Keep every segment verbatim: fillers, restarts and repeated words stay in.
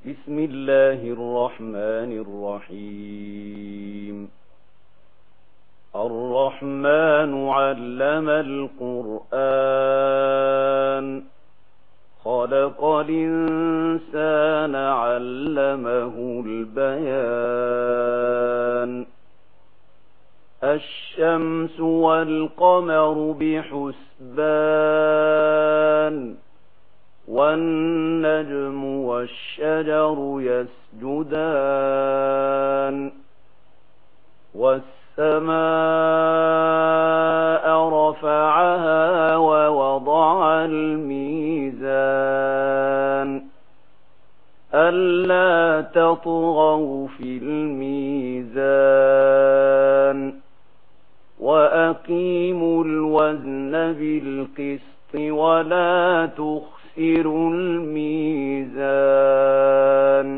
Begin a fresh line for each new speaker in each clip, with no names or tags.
بسم الله الرحمن الرحيم. الرحمن علم القرآن خلق الإنسان علمه البيان. الشمس والقمر بحسبان والنجم والشجر يسجدان والسماء رفعها ووضع الميزان ألا تطغوا في الميزان وأقيموا الوزن بالقسط ولا تخسروا الميزان.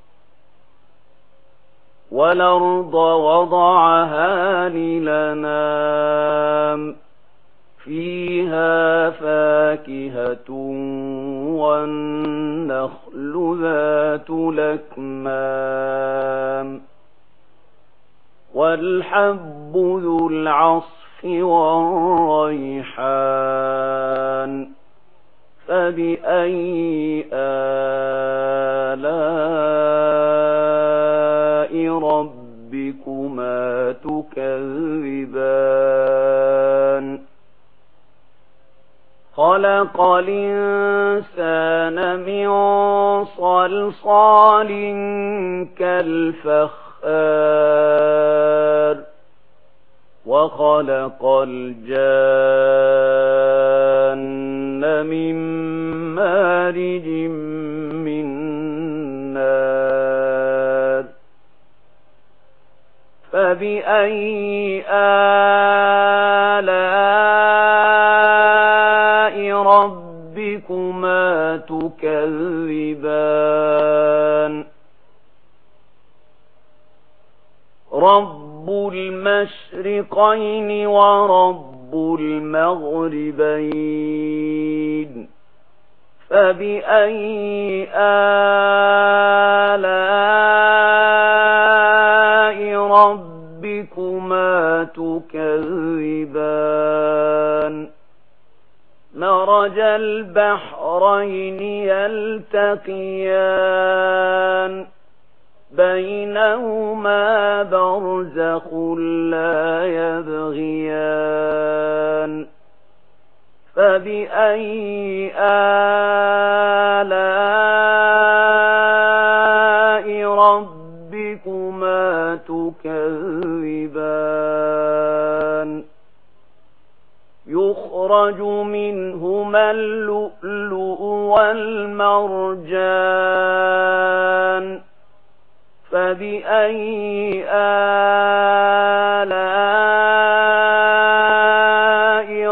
والأرض وضعها للأنام فيها فاكهة والنخل ذات الأكمام والحب ذو العصف والريحان. فبأي آلاء ربكما تكذبان. خلق الإنسان من صلصال كالفخار وخلق الجان من مارج من نار. فبأي آلاء ربكما تكذبان. رب المشرقين ورب المغربين. فبأي آلاء ربكما تكذبان. مرج البحرين يلتقيان بينهما برزخ لا يبغيان. فبأي آلاء ربكما تكذبان. يخرج منهما اللؤلؤ والمرجان. فبأي آلاء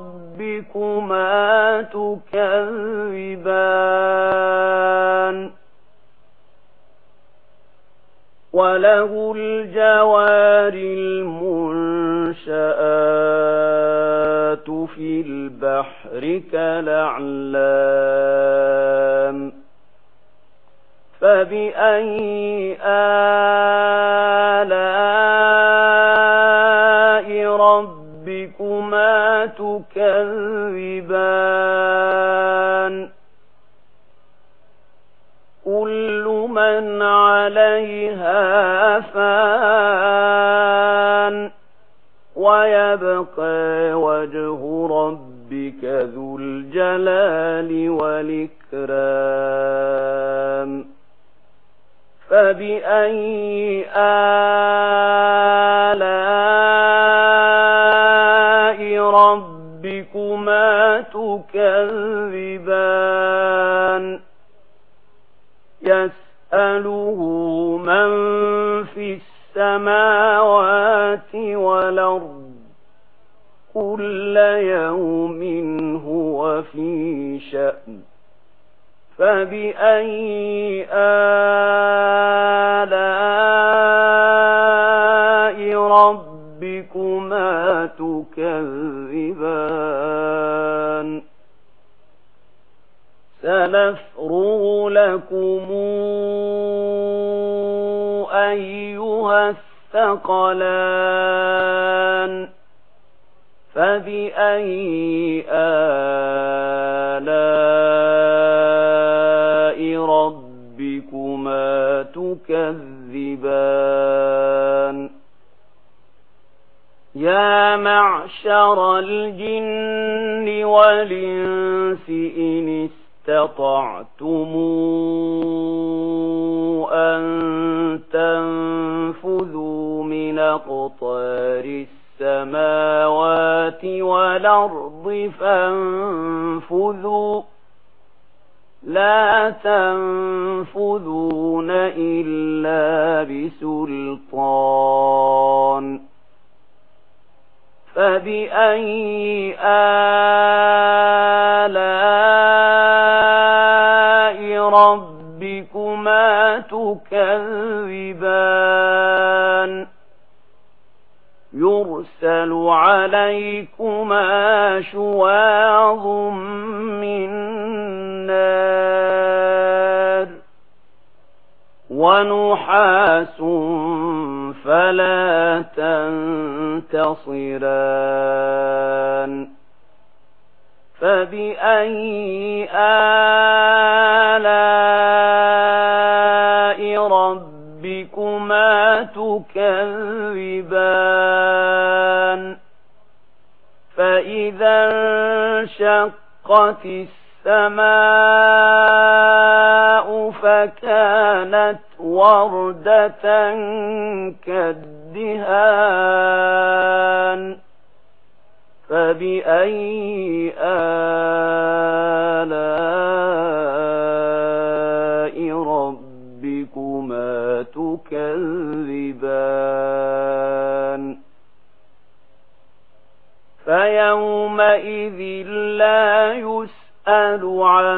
ربكما تكذبان. وله الجوار المنشآت في البحر كالأعلام. فبأي آلاء ربكما تكذبان. كل من عليها فان ويبقى وجه ربك ذو الجلال والإكرام. فبأي آلاء ربكما تكذبان. يسأله من في السماوات والأرض كل يوم هو في شأن. فبأي آلاء ربكما تكذبان. سنفرغ لكم أيها الثقلان فبأي آلاء ربكما تكذبان يا معشر الجن والإنس إن استطعتم أن تنفذوا من أقطار السماوات والأرض فانفذوا لا تنفذون إلا بسلطان فبأي آلاء ربكما تكذبان يرسل عليكما شواظ من نار ونحاس فلا تنتصران فبأي آلاء ربكما تكذبان فإذا انشقت السماء فكانت وردة كالدهان فبأي آلاء ربكما تكذبان فيومئذ لا يسأل عن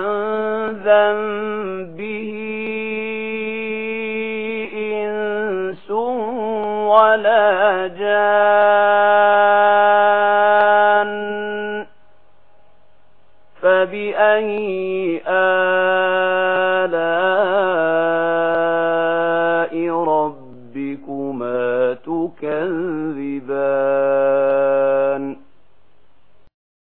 ذنبه إنس ولا جان فبأي آلاء